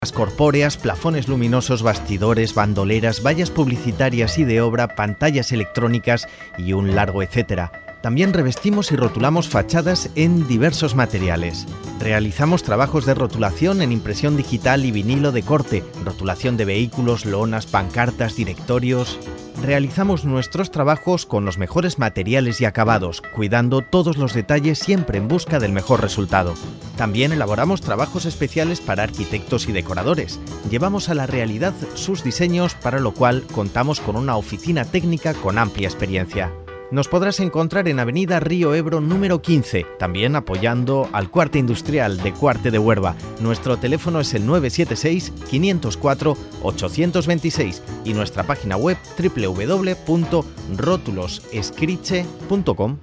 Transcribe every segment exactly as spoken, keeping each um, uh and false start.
corpóreas, plafones luminosos, bastidores, bandoleras, vallas publicitarias y de obra, pantallas electrónicas y un largo etcétera. También revestimos y rotulamos fachadas en diversos materiales. Realizamos trabajos de rotulación en impresión digital y vinilo de corte, rotulación de vehículos, lonas, pancartas, directorios. Realizamos nuestros trabajos con los mejores materiales y acabados, cuidando todos los detalles siempre en busca del mejor resultado. También elaboramos trabajos especiales para arquitectos y decoradores. Llevamos a la realidad sus diseños, para lo cual contamos con una oficina técnica con amplia experiencia. Nos podrás encontrar en Avenida Río Ebro número quince, también apoyando al Cuarte Industrial de Cuarte de Huerva. Nuestro teléfono es el nueve siete seis, quinientos cuatro, ochocientos veintiséis y nuestra página web doble u doble u doble u punto rótulos escriche punto com.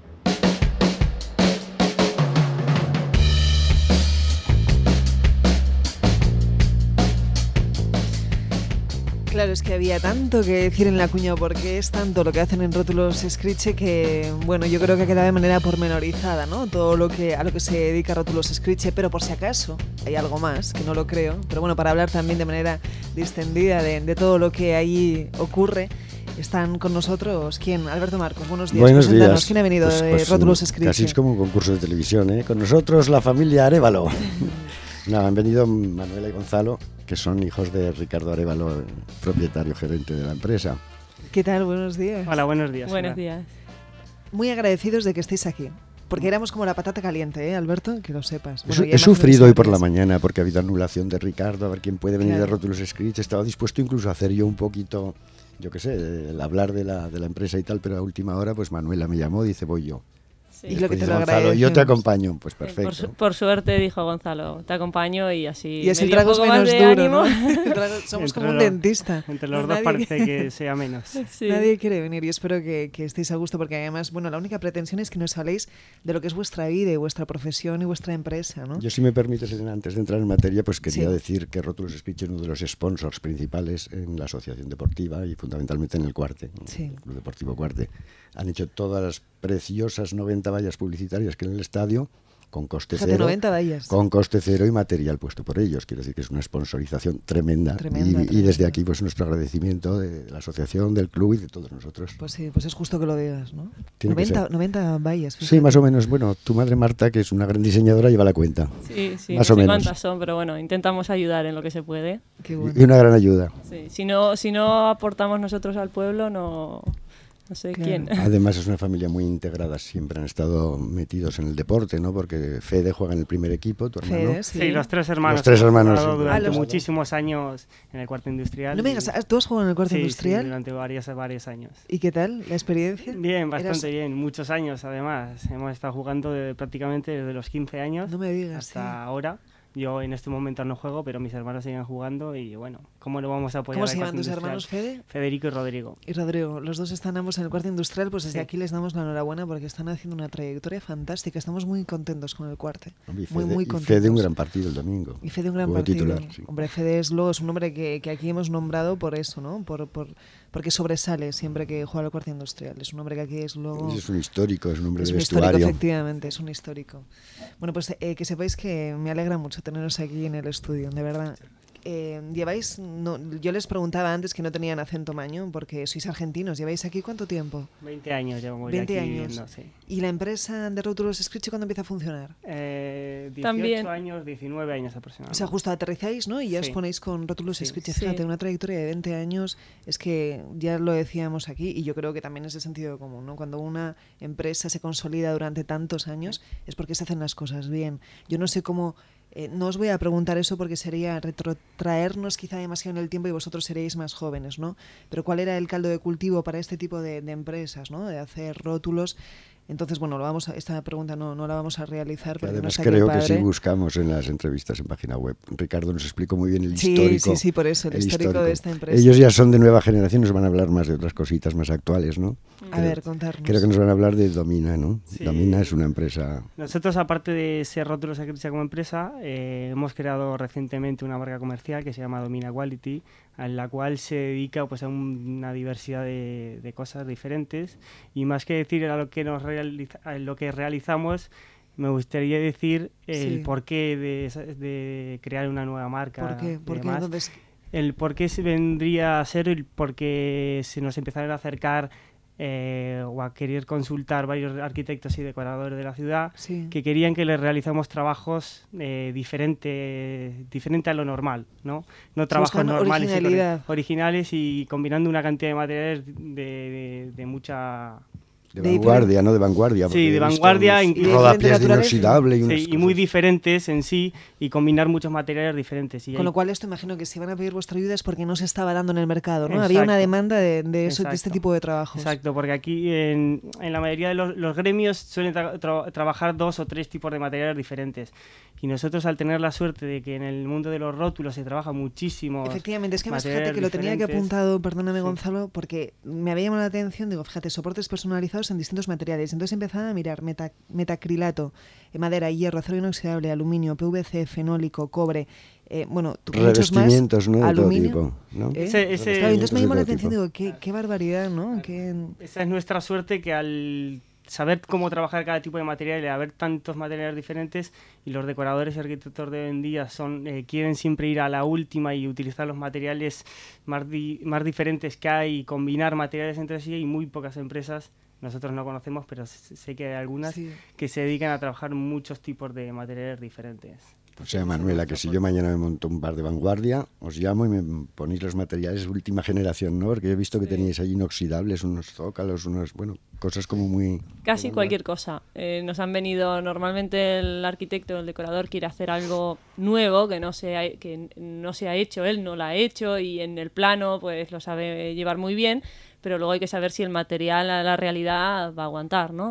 Claro, es que había tanto que decir en la cuña, porque es tanto lo que hacen en Rótulos Escriche que, bueno, yo creo que queda de manera pormenorizada, ¿no? Todo lo que a lo que se dedica Rótulos Escriche, pero por si acaso hay algo más, que no lo creo, pero bueno, para hablar también de manera distendida de, de todo lo que ahí ocurre, están con nosotros, ¿quién? Alberto Marcos, buenos días. Buenos días. ¿Quién ha venido pues, de pues, Rótulos Escriche? Casi es como un concurso de televisión, ¿eh? Con nosotros la familia Arévalo. No, han venido Manuela y Gonzalo, que son hijos de Ricardo Arévalo, el propietario gerente de la empresa. ¿Qué tal? Buenos días. Hola, buenos días. Buenos hola. días. Muy agradecidos de que estéis aquí, porque éramos como la patata caliente, ¿eh, Alberto? Que lo sepas. Bueno, Bueno, he sufrido hoy por la mañana porque ha habido anulación de Ricardo, a ver quién puede venir claro. de Rótulos Escriche. Estaba dispuesto incluso a hacer yo un poquito, yo qué sé, el hablar de la, de la empresa y tal, pero a última hora pues Manuela me llamó y dice, voy yo. Sí. Y lo que te lo Gonzalo, yo te agradecemos. acompaño, pues perfecto. Por, su- por suerte dijo Gonzalo, te acompaño y así Y así me el dio trago un es poco más menos de duro, ánimo. ¿no? El trago- Somos Entre como un los- dentista. Entre los No, dos nadie- parece que sea menos. Sí. Nadie quiere venir y espero que, que estéis a gusto, porque además, bueno, la única pretensión es que nos habléis de lo que es vuestra vida y vuestra profesión y vuestra empresa, ¿no? Yo, si me permites, Elena, antes de entrar en materia, pues quería Sí. decir que Rótulos Escriche es uno de los sponsors principales en la asociación deportiva y fundamentalmente en el Cuarte, Sí. el Club Deportivo Cuarte. Han hecho todas las preciosas noventa vallas publicitarias que en el estadio, con coste Fíjate, cero. noventa vallas. Con coste cero y material puesto por ellos. Quiero decir que es una sponsorización tremenda. Tremenda, y, tremenda. y desde aquí, pues nuestro agradecimiento de la asociación, del club y de todos nosotros. Pues sí, pues es justo que lo digas, ¿no? Tiene que noventa, ser. noventa vallas. Sí, fíjate. más o menos. Bueno, tu madre Marta, que es una gran diseñadora, lleva la cuenta. Sí, sí, Más no o sé menos. cuántas son, pero bueno, intentamos ayudar en lo que se puede. Qué bueno. Y una gran ayuda. Sí. Si no, si no aportamos nosotros al pueblo, no, no sé Claro. quién. Además es una familia muy integrada, siempre han estado metidos en el deporte, ¿no? Porque Fede juega en el primer equipo, tu hermano. Fede, sí. Sí, los tres hermanos. Los tres hemos hermanos, jugado sí. durante Ah, los- muchísimos años en el Cuarte Industrial. No me y- digas, ¿tú has jugado en el Cuarte sí, Industrial? Sí, durante varios, varios años. ¿Y qué tal la experiencia? Bien, bastante Eras- bien. Muchos años, además. Hemos estado jugando de- prácticamente desde los quince años No me digas, hasta sí. ahora. Yo en este momento no juego, pero mis hermanos siguen jugando y bueno, ¿cómo lo vamos a apoyar? ¿Cómo al se llaman Cuarte tus Industrial? hermanos, Fede? Federico y Rodrigo. Y Rodrigo, los dos están ambos en el Cuarte Industrial, pues desde Sí. aquí les damos la enhorabuena porque están haciendo una trayectoria fantástica. Estamos muy contentos con el Cuarte. Y Muy, Fede, muy y contentos. Fede un gran partido el domingo. Y Fede un gran Jugó partido. titular, sí. Hombre, Fede es luego es un nombre que, que aquí hemos nombrado por eso, ¿no? Por, por, porque sobresale siempre que juega el Cuarte Industrial. Es un nombre que aquí es luego... Es un histórico, es un hombre Es de un histórico, vestuario. efectivamente, es un histórico. Bueno, pues eh, que sepáis que me alegra mucho teneros aquí en el estudio, de verdad. Eh, lleváis, no, yo les preguntaba antes que no tenían acento maño, porque sois argentinos. ¿Lleváis aquí cuánto tiempo? veinte años llevamos veinte ya aquí años. viviendo, sí. ¿Y la empresa de Rótulos Escriche cuándo empieza a funcionar? Eh, dieciocho También. años, diecinueve años O aproximadamente. sea, justo aterrizáis, ¿no? Y ya os Sí. ponéis con Rótulos Sí. Escriche. Sí. Fíjate, una trayectoria de veinte años, es que ya lo decíamos aquí, y yo creo que también es de sentido común, ¿no? Cuando una empresa se consolida durante tantos años, es porque se hacen las cosas bien. Yo no sé cómo... Eh, no os voy a preguntar eso porque sería retrotraernos quizá demasiado en el tiempo y vosotros seréis más jóvenes, ¿no? Pero ¿cuál era el caldo de cultivo para este tipo de, de empresas, ¿no? De hacer rótulos. Entonces, bueno, lo vamos a, esta pregunta no, no la vamos a realizar Que porque no además está aquí el creo que sí padre. buscamos en las entrevistas en página web. Ricardo nos explicó muy bien el Sí, histórico. sí, sí, por eso, el, el histórico, de esta empresa. Ellos ya son de nueva generación, nos van a hablar más de otras cositas más actuales, ¿no? A Creo- ver, contarnos. Creo que nos van a hablar de Domina, ¿no? Sí. Domina es una empresa... Nosotros, aparte de ser Rótulos Escriche como empresa, eh, hemos creado recientemente una marca comercial que se llama Domina Quality, en la cual se dedica pues, a un- una diversidad de, de cosas diferentes y más que decir a lo que, nos realiza, a lo que realizamos, me gustaría decir el Sí. porqué de, de crear una nueva marca. ¿Por qué? y ¿Por qué? demás. Entonces, El por qué se vendría a ser el porque se nos empezaron a acercar eh, o a querer consultar varios arquitectos y decoradores de la ciudad sí. que querían que les realizamos trabajos eh, diferentes diferente a lo normal, ¿no? No trabajos buscando normales y originalidad. ori- originales y combinando una cantidad de materiales de, de, de mucha... De De vanguardia, ¿no? De vanguardia. Sí, porque de he visto vanguardia, unos y- y de rodapiés diferente de naturaleza. inoxidable y unas Sí, y muy cosas. diferentes en sí y combinar muchos materiales diferentes. Y Con ahí- lo cual esto imagino que si van a pedir vuestra ayuda es porque no se estaba dando en el mercado, ¿no? Había una Exacto. demanda de, de, eso, de este Exacto. tipo de trabajos. Exacto, porque aquí en, en la mayoría de los, los gremios suelen tra- tra- trabajar dos o tres tipos de materiales diferentes. Y nosotros, al tener la suerte de que en el mundo de los rótulos se trabaja muchísimo. Efectivamente, es que más fíjate materiales que lo tenía que diferentes. apuntado, perdóname Sí. Gonzalo, porque me había llamado la atención, digo, fíjate, soportes personalizados en distintos materiales. Entonces empezaba a mirar meta, metacrilato, eh, madera, hierro, acero inoxidable, aluminio, P V C, fenólico, cobre, eh, bueno, tu- muchos más, Revestimientos, ¿no? De aluminio. todo tipo, ¿no? ¿eh? Ese- ese- Claro, entonces me llamó la de todo atención, tipo. digo, qué, qué barbaridad, ¿no? Qué- Esa es nuestra suerte, que al saber cómo trabajar cada tipo de material y haber tantos materiales diferentes, y los decoradores y arquitectos de hoy en día son, eh, quieren siempre ir a la última y utilizar los materiales más, di- más diferentes que hay y combinar materiales entre sí, y muy pocas empresas, nosotros no conocemos, pero sé sé que hay algunas sí. que se dedican a trabajar muchos tipos de materiales diferentes. O sea, Manuela, que si yo mañana me monto un bar de vanguardia, os llamo y me ponéis los materiales de última generación, ¿no? Porque he visto que Sí. teníais ahí inoxidables, unos zócalos, unos, bueno, cosas como muy... Casi cualquier cosa. Eh, nos han venido, normalmente el arquitecto o el decorador quiere hacer algo nuevo que no, se ha, que no se ha hecho, él no lo ha hecho, y en el plano pues lo sabe llevar muy bien, pero luego hay que saber si el material a la realidad va a aguantar, ¿no?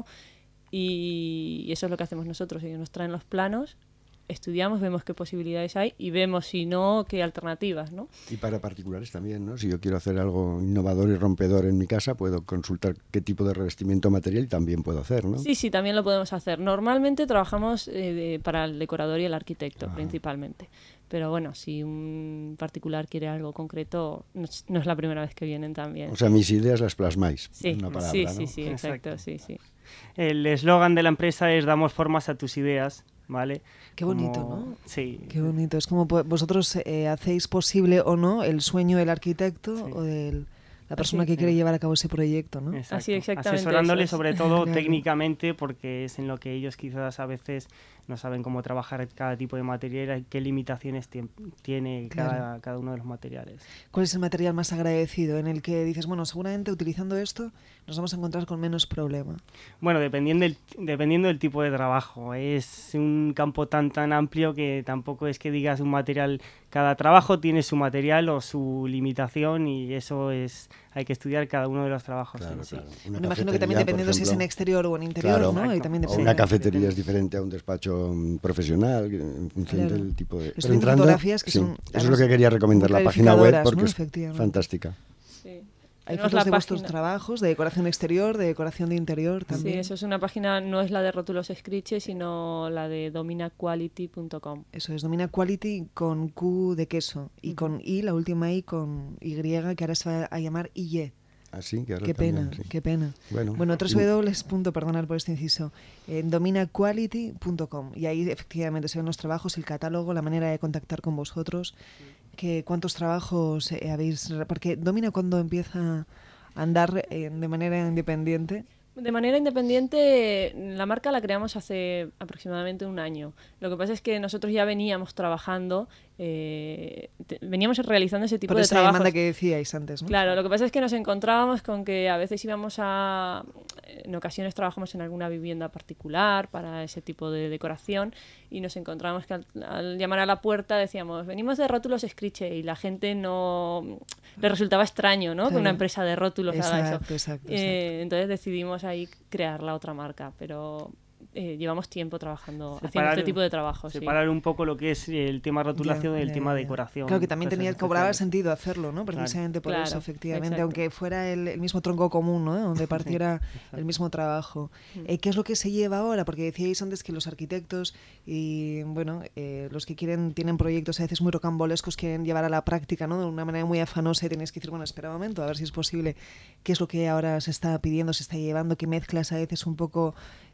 Y, y eso es lo que hacemos nosotros. Ellos nos traen los planos, estudiamos, vemos qué posibilidades hay y vemos, si no, qué alternativas, ¿no? Y para particulares también, ¿no? Si yo quiero hacer algo innovador y rompedor en mi casa, puedo consultar qué tipo de revestimiento material y también puedo hacer, ¿no? Sí, sí, también lo podemos hacer. Normalmente trabajamos eh, de- para el decorador y el arquitecto, Ajá. principalmente. Pero bueno, si un particular quiere algo concreto, no es, no es la primera vez que vienen también. O sea, mis ideas las plasmáis. Sí, en una palabra, sí, ¿no? sí, sí, exacto, Exacto. sí, sí. El eslogan de la empresa es: damos formas a tus ideas, ¿vale? Qué bonito, Como- ¿no? Sí. Qué bonito. Es como po- vosotros eh, hacéis posible o no el sueño del arquitecto Sí. o de la persona Así. que quiere llevar a cabo ese proyecto, ¿no? Exacto. Así, exactamente Asesorándole eso es. sobre todo Claro. técnicamente, porque es en lo que ellos quizás a veces no saben cómo trabajar cada tipo de material y qué limitaciones tien- tiene Claro. cada, cada uno de los materiales. ¿Cuál es el material más agradecido en el que dices, bueno, seguramente utilizando esto nos vamos a encontrar con menos problema? Bueno, dependiendo del, dependiendo del tipo de trabajo. Es un campo tan tan amplio que tampoco es que digas un material. Cada trabajo tiene su material o su limitación, y eso es hay que estudiar cada uno de los trabajos Claro, en sí. claro. Una Me imagino que cafetería, también por dependiendo si es en ejemplo, exterior o en interior, Claro. ¿no? Y Exacto. también o depende. una cafetería depende. es diferente a un despacho mm, profesional, en función Claro. del tipo de... Estoy Pero viendo entrando- fotografías que sí, son, eso es lo además, que quería recomendar, muy la página web, clarificadoras, porque ¿no? es Efectivamente. fantástica. Sí. Hay Tenemos fotos la de vuestros página. trabajos, de decoración exterior, de decoración de interior también. Sí, eso es una página, no es la de Rótulos Scriche, sino la de domina quality punto com. Eso es, Domina Quality con Q de queso y con I, la última I con Y, que ahora se va a llamar I Y. Así que ahora Qué también, pena, sí. qué pena. Bueno, Bueno, y- tres w punto, perdonad por este inciso, en domina quality punto com, y ahí efectivamente se ven los trabajos, el catálogo, la manera de contactar con vosotros, que cuántos trabajos eh, habéis... re- Porque Domina, cuando empieza a andar eh, de manera independiente, De manera independiente, la marca la creamos hace aproximadamente un año. Lo que pasa es que nosotros ya veníamos trabajando, eh, te- veníamos realizando ese tipo por de esa trabajos. demanda que decíais antes, ¿no? Claro, lo que pasa es que nos encontrábamos con que a veces íbamos a... En ocasiones trabajamos en alguna vivienda particular para ese tipo de decoración, y nos encontrábamos que al, al llamar a la puerta decíamos, venimos de Rótulos Scriche, y la gente no... Le resultaba extraño, ¿no? Que Claro. una empresa de rótulos haga eso. Exacto, exacto, Eh, entonces decidimos ahí crear la otra marca, pero eh, llevamos tiempo trabajando, haciendo Separar- este tipo de trabajo. Sí. Separar un poco lo que es el tema rotulación Ya, del ya, tema ya. decoración. Claro que también cosas tenía, cobraba especiales. sentido hacerlo, ¿no? Precisamente por Claro, eso, efectivamente, exacto. aunque fuera el, el mismo tronco común, ¿no? Donde partiera el mismo trabajo. Eh, ¿Qué es lo que se lleva ahora? Porque decíais antes que los arquitectos y, bueno, eh, los que quieren tienen proyectos a veces muy rocambolescos, quieren llevar a la práctica, ¿no? De una manera muy afanosa, y tenéis que decir, bueno, espera un momento, a ver si es posible. ¿Qué es lo que ahora se está pidiendo, se está llevando? ¿Qué mezclas a veces un poco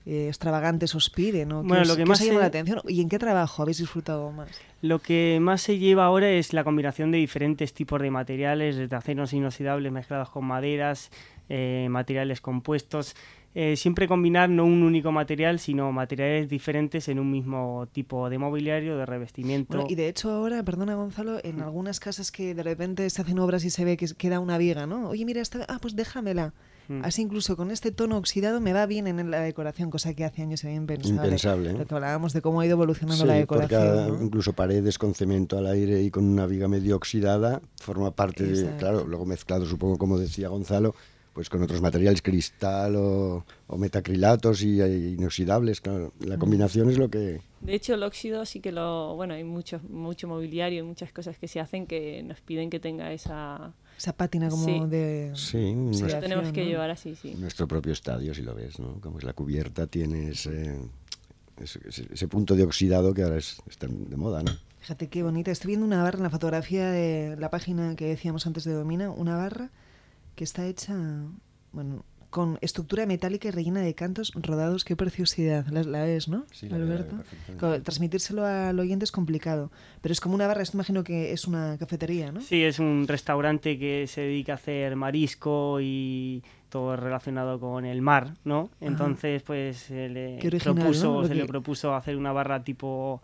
eh, extravagantes os pide, ¿no? ¿Qué Bueno, os, lo que qué más os ha llamado se- la atención? ¿Y en qué trabajo habéis disfrutado más? Lo que más se lleva ahora es la combinación de diferentes tipos de materiales, desde aceros inoxidables mezclados con maderas, eh, materiales compuestos. Eh, siempre combinar no un único material, sino materiales diferentes en un mismo tipo de mobiliario, de revestimiento. Bueno, y de hecho ahora, perdona Gonzalo, en algunas casas que de repente se hacen obras y se ve que queda una viga, ¿no? Oye, mira, esta, ah, pues déjamela. Mm. Así incluso con este tono oxidado me va bien en la decoración, cosa que hace años era impensable. Impensable, ¿eh? Lo que hablábamos de cómo ha ido evolucionando Sí, la porque decoración, ¿no? incluso paredes con cemento al aire y con una viga medio oxidada forma parte de, Exacto. claro, luego mezclado, supongo, como decía Gonzalo, pues con otros materiales, cristal o, o metacrilatos y, e inoxidables, claro. La combinación es lo que... De hecho, el óxido sí que lo... Bueno, hay mucho, mucho mobiliario y muchas cosas que se hacen que nos piden que tenga esa... Esa pátina como Sí. de... Sí, Lo nuestro, oxidación, tenemos que ¿no? llevar así, sí. nuestro propio estadio, si lo ves, ¿no? Como es la cubierta, tiene ese, ese, ese- ese punto de oxidado que ahora es, está de moda, ¿no? Fíjate qué bonita. Estoy viendo una barra en la fotografía de la página que decíamos antes de Domina, una barra que está hecha, bueno, con estructura metálica y rellena de cantos rodados. Qué preciosidad. La, la ves, ¿no, Sí, la veo Alberto? perfectamente. Claro, transmitírselo al oyente es complicado, pero es como una barra, esto imagino que es una cafetería, ¿no? Sí, es un restaurante que se dedica a hacer marisco y todo relacionado con el mar, ¿no? Entonces, pues se le Qué original, propuso, ¿no? Lo se que- le propuso hacer una barra tipo,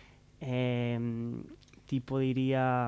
eh, tipo diría,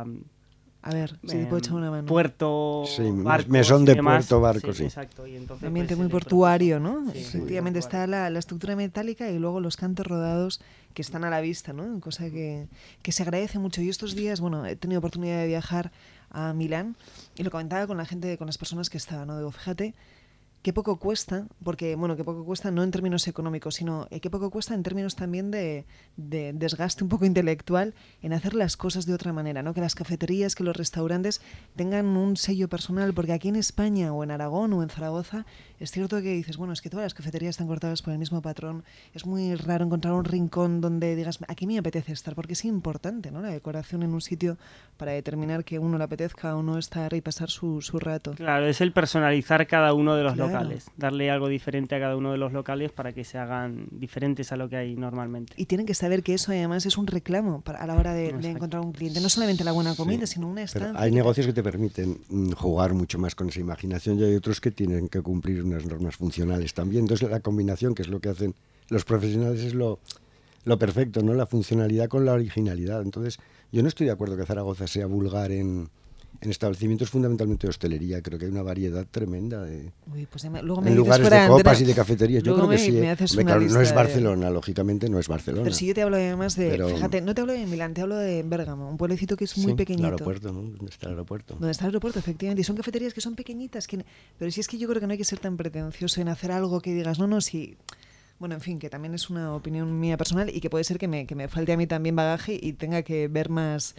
A ver, si te eh, puedo echar una mano. puerto, Sí, mes- barcos mesón y de demás. puerto, barco, sí. Exacto. Y entonces, Un ambiente pues, muy se le portuario, propuso- ¿no? Sí, Efectivamente muy está la, la estructura metálica y luego los cantos rodados que están a la vista, ¿no? Cosa que, que se agradece mucho. Y estos días, bueno, he tenido oportunidad de viajar a Milán y lo comentaba con la gente, con las personas que estaban, ¿no? Digo, fíjate qué poco cuesta, porque, bueno, qué poco cuesta no en términos económicos, sino eh, qué poco cuesta en términos también de, de desgaste un poco intelectual en hacer las cosas de otra manera, ¿no? Que las cafeterías, que los restaurantes tengan un sello personal, porque aquí en España o en Aragón o en Zaragoza es cierto que dices, bueno, es que todas las cafeterías están cortadas por el mismo patrón, es muy raro encontrar un rincón donde digas, aquí me apetece estar, porque es importante, ¿no? La decoración en un sitio para determinar que uno le apetezca o no estar y pasar su, su rato. Claro, es el personalizar cada uno de los Claro. locales, darle algo diferente a cada uno de los locales para que se hagan diferentes a lo que hay normalmente. Y tienen que saber que eso además es un reclamo para, a la hora de, de Exacto. encontrar un cliente. No solamente la buena comida, Sí. sino una Pero estancia. hay que- negocios que te permiten mm, jugar mucho más con esa imaginación y hay otros que tienen que cumplir unas normas funcionales también. Entonces la combinación, que es lo que hacen los profesionales, es lo, lo perfecto, ¿no? La funcionalidad con la originalidad. Entonces yo no estoy de acuerdo que Zaragoza sea vulgar en, en establecimientos fundamentalmente de hostelería. Creo que hay una variedad tremenda de, Uy, pues ya me- luego me en dices lugares fuera de copas antena. y de cafeterías. Yo Luego creo que me- sí. me ¿eh? haces Hombre, una claro, no lista es de- Barcelona, lógicamente no es Barcelona. Pero si yo te hablo además de, Pero- fíjate, no te hablo de Milán, te hablo de Bérgamo, un pueblecito que es muy Sí, pequeñito. El aeropuerto, ¿no? ¿Dónde está el aeropuerto? Donde está el aeropuerto, efectivamente. Y son cafeterías que son pequeñitas. Que... Pero si es que yo creo que no hay que ser tan pretencioso en hacer algo que digas, no, no, si... Bueno, en fin, que también es una opinión mía personal y que puede ser que me, que me falte a mí también bagaje y tenga que ver más,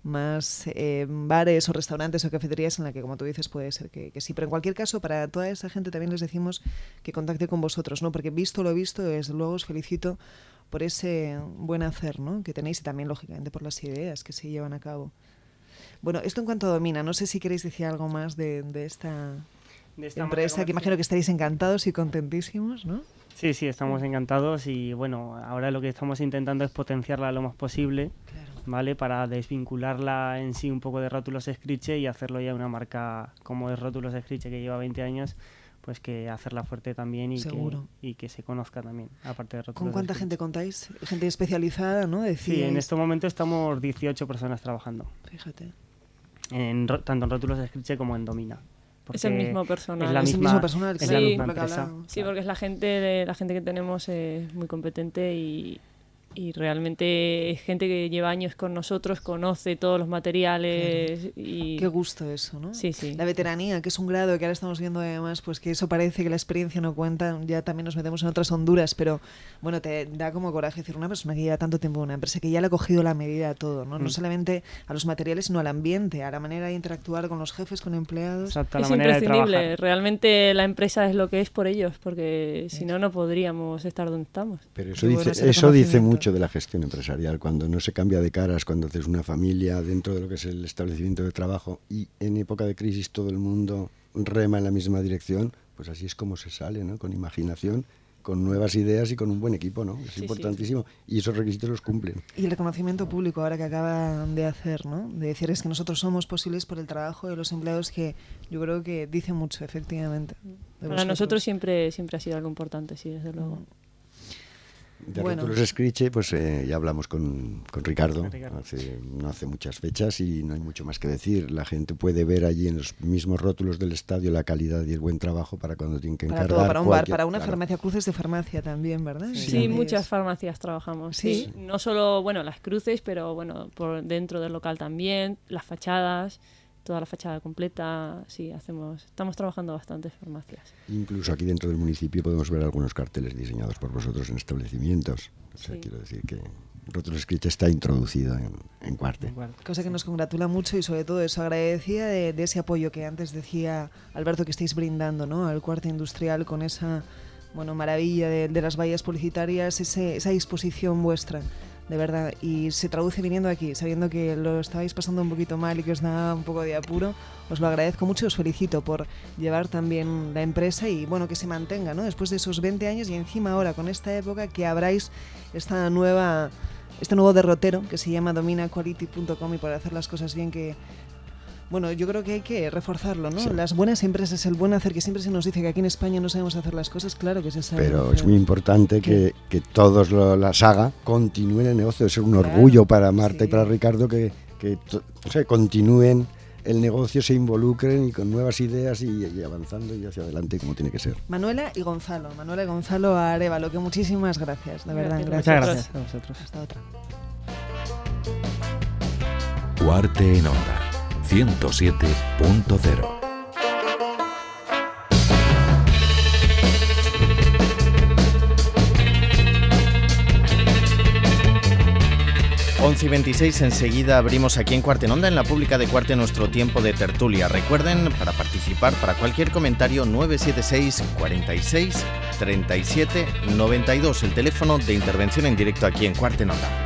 más eh, bares o restaurantes o cafeterías en la que, como tú dices, puede ser que, que sí. Pero en cualquier caso, para toda esa gente también les decimos que contacte con vosotros, ¿no? Porque visto lo visto, desde luego os felicito por ese buen hacer, ¿no? Que tenéis y también, lógicamente, por las ideas que se llevan a cabo. Bueno, esto en cuanto a Domina, no sé si queréis decir algo más de, de esta De esta empresa, marca que imagino que estaréis encantados y contentísimos, ¿no? Sí, sí, estamos encantados y bueno, ahora lo que estamos intentando es potenciarla lo más posible, Claro. ¿vale? Para desvincularla en sí un poco de Rótulos Escriche y hacerlo ya una marca como es Rótulos Escriche, que lleva veinte años, pues que hacerla fuerte también y, que, Seguro. y que se conozca también, aparte de Rótulos ¿Con cuánta Escriche. gente contáis? Gente especializada, ¿no? Sí, Decíais. en este momento estamos dieciocho personas trabajando, Fíjate. en, ro- tanto en Rótulos Escriche como en Domina. Es el porque mismo personal. Es la Es el misma, mismo personal, es sí. la Sí, misma por lo que empresa. hablábamos. Sí, porque es la gente, de- la gente que tenemos es muy competente y, y realmente es gente que lleva años con nosotros, conoce todos los materiales y Qué gusto eso, ¿no? Sí, sí. La veteranía, que es un grado que ahora estamos viendo además, pues que eso parece que la experiencia no cuenta, ya también nos metemos en otras honduras, pero bueno, te da como coraje decir una persona que lleva tanto tiempo en una empresa, que ya le ha cogido la medida a todo, ¿no? No Mm. solamente a los materiales, sino al ambiente, a la manera de interactuar con los jefes, con empleados. Exacto, la es manera de imprescindible. trabajar. Realmente la empresa es lo que es por ellos, porque si no, no podríamos estar donde estamos. Pero eso Qué bueno dice, ese eso dice reconocimiento. mucho de la gestión empresarial, cuando no se cambia de caras, cuando haces una familia dentro de lo que es el establecimiento de trabajo y en época de crisis todo el mundo rema en la misma dirección, pues así es como se sale, ¿no? Con imaginación, con nuevas ideas y con un buen equipo, ¿no? Es sí, importantísimo. Sí, sí. Y esos requisitos los cumplen. Y el reconocimiento público ahora que acaban de hacer, ¿no? De decir es que nosotros somos posibles por el trabajo de los empleados, que yo creo que dice mucho, efectivamente. Para nosotros siempre, siempre ha sido algo importante, sí, desde luego. De Bueno. rótulos Scritch, pues eh, ya hablamos con, con Ricardo, Con Ricardo. Hace, no hace muchas fechas y no hay mucho más que decir. La gente puede ver allí en los mismos rótulos del estadio la calidad y el buen trabajo para cuando tienen que Para encargar. todo, para un bar, cualquier- para una claro. farmacia, cruces de farmacia también, ¿verdad? Sí, También muchas es- farmacias trabajamos. ¿Sí? Sí. No solo, bueno, las cruces, pero bueno, por dentro del local también, las fachadas, toda la fachada completa, sí, hacemos, estamos trabajando bastantes farmacias. Incluso aquí dentro del municipio podemos ver algunos carteles diseñados por vosotros en establecimientos. O sea, Sí. quiero decir que Rótulos Scritch está introducido en, en Cuarte. Igual. Cosa que nos congratula mucho y sobre todo eso, agradecida de, de ese apoyo que antes decía Alberto que estáis brindando, ¿no? Al Cuarte Industrial con esa, bueno, maravilla de, de las vallas publicitarias, ese, esa disposición vuestra, de verdad. Y se traduce viniendo aquí, sabiendo que lo estabais pasando un poquito mal y que os da un poco de apuro. Os lo agradezco mucho y os felicito por llevar también la empresa y, bueno, que se mantenga, ¿no? Después de esos veinte años y encima ahora con esta época que abráis esta nueva... este nuevo derrotero que se llama domina quality punto com y por hacer las cosas bien, que bueno, yo creo que hay que reforzarlo, ¿no? Sí. Las buenas empresas, el buen hacer, que siempre se nos dice que aquí en España no sabemos hacer las cosas, claro que se sabe. Pero hacer. es muy importante que, que todos lo, la saga continúen el negocio. Es un Claro, orgullo para Marta sí. y para Ricardo que, que to- o sea, continúen el negocio, se involucren y con nuevas ideas y, y avanzando y hacia adelante como tiene que ser. Manuela y Gonzalo, Manuela y Gonzalo Arevalo, que muchísimas gracias, de verdad, Gracias. gracias. Muchas gracias a vosotros. Hasta otra. Cuarte en Onda, ciento siete punto cero. once y veintiséis, enseguida abrimos aquí en Cuarte en Onda, en la pública de Cuarte, nuestro tiempo de tertulia. Recuerden, para participar, para cualquier comentario, nueve siete seis, cuarenta y seis, treinta y siete, noventa y dos, el teléfono de intervención en directo aquí en Cuarte en Onda.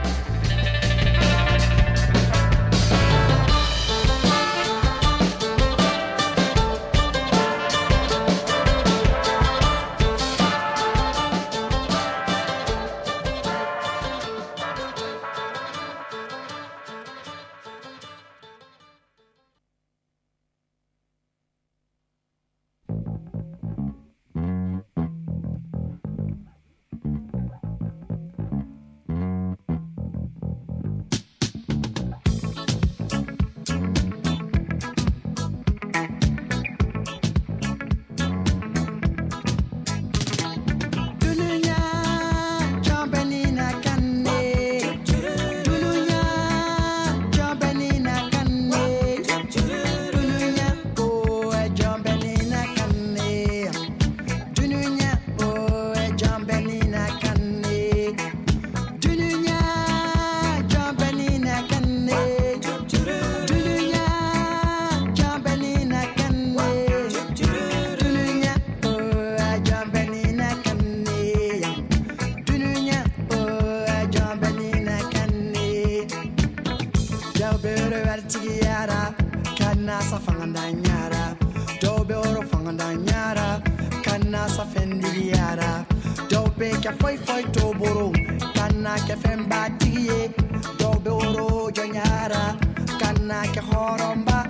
Foi foi to boro kana ke femba tiye do do ro jonyara kana ke horomba